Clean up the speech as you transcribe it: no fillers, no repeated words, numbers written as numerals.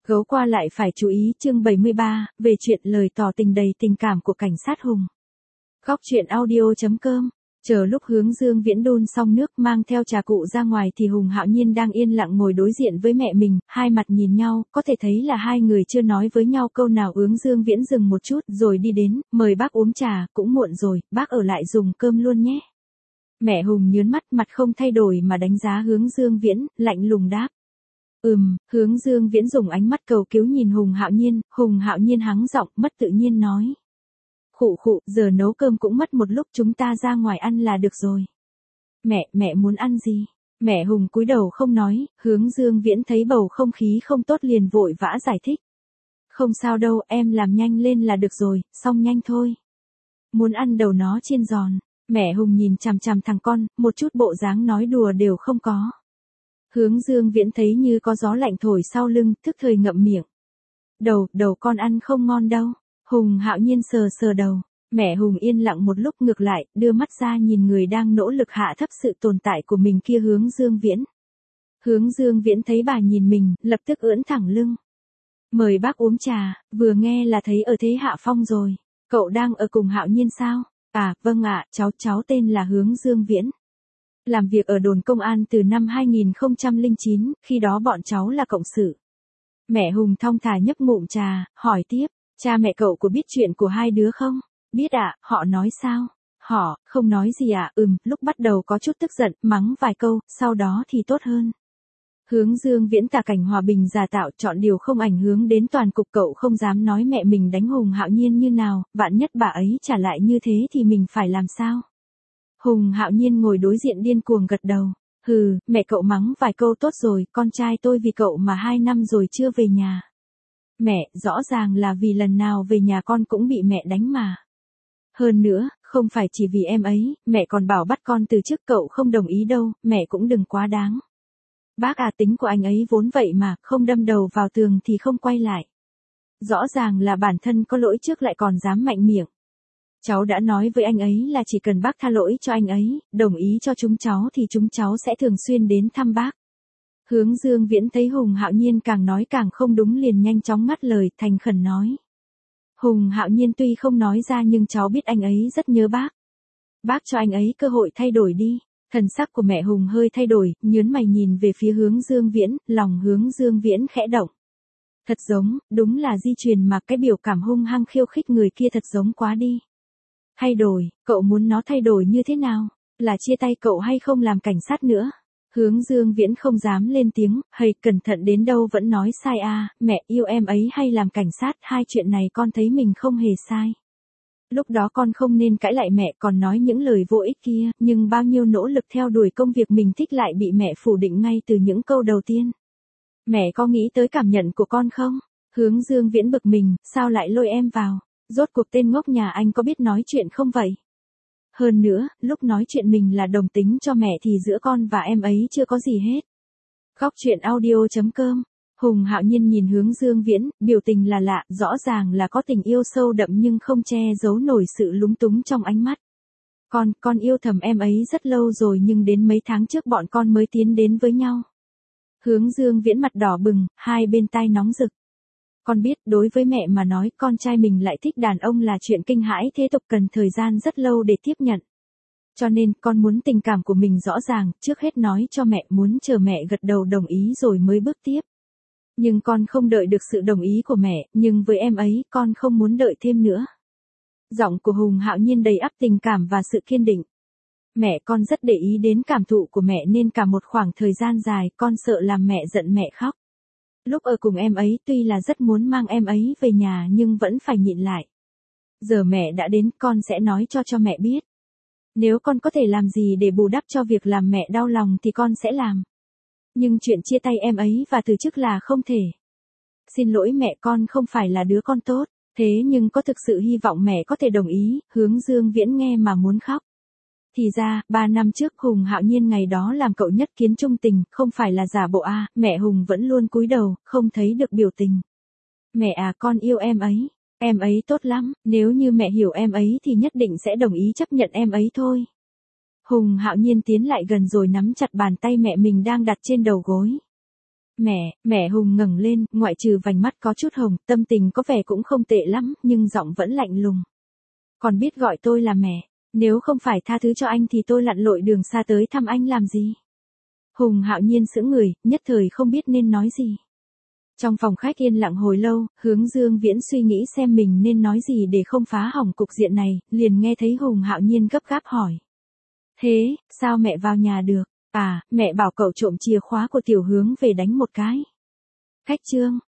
Gấu qua lại phải chú ý chương 73, về chuyện lời tỏ tình đầy tình cảm của cảnh sát Hùng. Góc truyện audio.com. Chờ lúc Hướng Dương Viễn đun xong nước mang theo trà cụ ra ngoài thì Hùng Hạo Nhiên đang yên lặng ngồi đối diện với mẹ mình, hai mặt nhìn nhau, có thể thấy là hai người chưa nói với nhau câu nào. Hướng Dương Viễn dừng một chút rồi đi đến, mời bác uống trà, cũng muộn rồi, bác ở lại dùng cơm luôn nhé. Mẹ Hùng nhớn mắt, mặt không thay đổi mà đánh giá Hướng Dương Viễn, lạnh lùng đáp. Hướng Dương Viễn dùng ánh mắt cầu cứu nhìn Hùng Hạo Nhiên hắng giọng, mất tự nhiên nói. Khụ, giờ nấu cơm cũng mất một lúc, chúng ta ra ngoài ăn là được rồi. Mẹ muốn ăn gì? Mẹ Hùng cúi đầu không nói, Hướng Dương Viễn thấy bầu không khí không tốt liền vội vã giải thích. Không sao đâu, em làm nhanh lên là được rồi, xong nhanh thôi. Muốn ăn đầu nó chiên giòn. Mẹ Hùng nhìn chằm chằm thằng con, một chút bộ dáng nói đùa đều không có. Hướng Dương Viễn thấy như có gió lạnh thổi sau lưng, thức thời ngậm miệng. Đầu con ăn không ngon đâu. Hùng Hạo Nhiên sờ đầu. Mẹ Hùng yên lặng một lúc, ngược lại, đưa mắt ra nhìn người đang nỗ lực hạ thấp sự tồn tại của mình kia, Hướng Dương Viễn. Hướng Dương Viễn thấy bà nhìn mình, lập tức ưỡn thẳng lưng. Mời bác uống trà, vừa nghe là thấy ở thế hạ phong rồi. Cậu đang ở cùng Hạo Nhiên sao? À, vâng ạ, cháu tên là Hướng Dương Viễn. Làm việc ở đồn công an từ năm 2009, khi đó bọn cháu là cộng sự. Mẹ Hùng thong thả nhấp ngụm trà, hỏi tiếp, cha mẹ cậu có biết chuyện của hai đứa không? Biết ạ, họ nói sao? Họ, không nói gì ạ, lúc bắt đầu có chút tức giận, mắng vài câu, sau đó thì tốt hơn. Hướng Dương Viễn tả cảnh hòa bình giả tạo, chọn điều không ảnh hưởng đến toàn cục. Cậu không dám nói mẹ mình đánh Hùng Hạo Nhiên như nào, vạn nhất bà ấy trả lại như thế thì mình phải làm sao? Hùng Hạo Nhiên ngồi đối diện điên cuồng gật đầu. Mẹ cậu mắng vài câu tốt rồi, con trai tôi vì cậu mà 2 năm rồi chưa về nhà. Mẹ, rõ ràng là vì lần nào về nhà con cũng bị mẹ đánh mà. Hơn nữa, không phải chỉ vì em ấy, mẹ còn bảo bắt con từ chức, cậu không đồng ý đâu, mẹ cũng đừng quá đáng. Bác à, tính của anh ấy vốn vậy mà, không đâm đầu vào tường thì không quay lại. Rõ ràng là bản thân có lỗi trước lại còn dám mạnh miệng. Cháu đã nói với anh ấy là chỉ cần bác tha lỗi cho anh ấy, đồng ý cho chúng cháu thì chúng cháu sẽ thường xuyên đến thăm bác. Hướng Dương Viễn thấy Hùng Hạo Nhiên càng nói càng không đúng liền nhanh chóng ngắt lời, thành khẩn nói. Hùng Hạo Nhiên tuy không nói ra nhưng cháu biết anh ấy rất nhớ bác. Bác cho anh ấy cơ hội thay đổi đi. Thần sắc của mẹ Hùng hơi thay đổi, nhớn mày nhìn về phía Hướng Dương Viễn, lòng Hướng Dương Viễn khẽ động. Thật giống, đúng là di truyền mà, cái biểu cảm hung hăng khiêu khích người kia thật giống quá đi. Thay đổi, cậu muốn nó thay đổi như thế nào? Là chia tay cậu hay không làm cảnh sát nữa? Hướng Dương Viễn không dám lên tiếng, cẩn thận đến đâu vẫn nói sai à, mẹ yêu em ấy hay làm cảnh sát, hai chuyện này con thấy mình không hề sai. Lúc đó con không nên cãi lại mẹ, còn nói những lời vô ích kia, nhưng bao nhiêu nỗ lực theo đuổi công việc mình thích lại bị mẹ phủ định ngay từ những câu đầu tiên. Mẹ có nghĩ tới cảm nhận của con không? Hướng Dương Viễn bực mình, sao lại lôi em vào? Rốt cuộc tên ngốc nhà anh có biết nói chuyện không vậy? Hơn nữa, lúc nói chuyện mình là đồng tính cho mẹ thì giữa con và em ấy chưa có gì hết. Góc truyện audio.com. Hùng Hạo Nhiên nhìn Hướng Dương Viễn, biểu tình là lạ, rõ ràng là có tình yêu sâu đậm nhưng không che giấu nổi sự lúng túng trong ánh mắt. Con yêu thầm em ấy rất lâu rồi nhưng đến mấy tháng trước bọn con mới tiến đến với nhau. Hướng Dương Viễn mặt đỏ bừng, hai bên tai nóng rực. Con biết, đối với mẹ mà nói con trai mình lại thích đàn ông là chuyện kinh hãi thế tục, cần thời gian rất lâu để tiếp nhận. Cho nên, con muốn tình cảm của mình rõ ràng, trước hết nói cho mẹ, muốn chờ mẹ gật đầu đồng ý rồi mới bước tiếp. Nhưng con không đợi được sự đồng ý của mẹ, nhưng với em ấy, con không muốn đợi thêm nữa. Giọng của Hùng Hạo Nhiên đầy ắp tình cảm và sự kiên định. Mẹ, con rất để ý đến cảm thụ của mẹ nên cả một khoảng thời gian dài, con sợ làm mẹ giận mẹ khóc. Lúc ở cùng em ấy tuy là rất muốn mang em ấy về nhà nhưng vẫn phải nhịn lại. Giờ mẹ đã đến, con sẽ nói cho mẹ biết. Nếu con có thể làm gì để bù đắp cho việc làm mẹ đau lòng thì con sẽ làm. Nhưng chuyện chia tay em ấy và từ chức là không thể. Xin lỗi mẹ, con không phải là đứa con tốt, thế nhưng có thực sự hy vọng mẹ có thể đồng ý. Hướng Dương Viễn nghe mà muốn khóc. Thì ra, 3 năm trước Hùng Hạo Nhiên ngày đó làm cậu nhất kiến trung tình, không phải là giả bộ à, mẹ Hùng vẫn luôn cúi đầu, không thấy được biểu tình. Mẹ à, con yêu em ấy tốt lắm, nếu như mẹ hiểu em ấy thì nhất định sẽ đồng ý chấp nhận em ấy thôi. Hùng Hạo Nhiên tiến lại gần rồi nắm chặt bàn tay mẹ mình đang đặt trên đầu gối. Mẹ Hùng ngẩng lên, ngoại trừ vành mắt có chút hồng, tâm tình có vẻ cũng không tệ lắm, nhưng giọng vẫn lạnh lùng. Còn biết gọi tôi là mẹ, nếu không phải tha thứ cho anh thì tôi lặn lội đường xa tới thăm anh làm gì? Hùng Hạo Nhiên sững người, nhất thời không biết nên nói gì. Trong phòng khách yên lặng hồi lâu, Hướng Dương Viễn suy nghĩ xem mình nên nói gì để không phá hỏng cục diện này, liền nghe thấy Hùng Hạo Nhiên gấp gáp hỏi. Thế, sao mẹ vào nhà được? À, mẹ bảo cậu trộm chìa khóa của Tiểu Hướng về đánh một cái. Khách trương,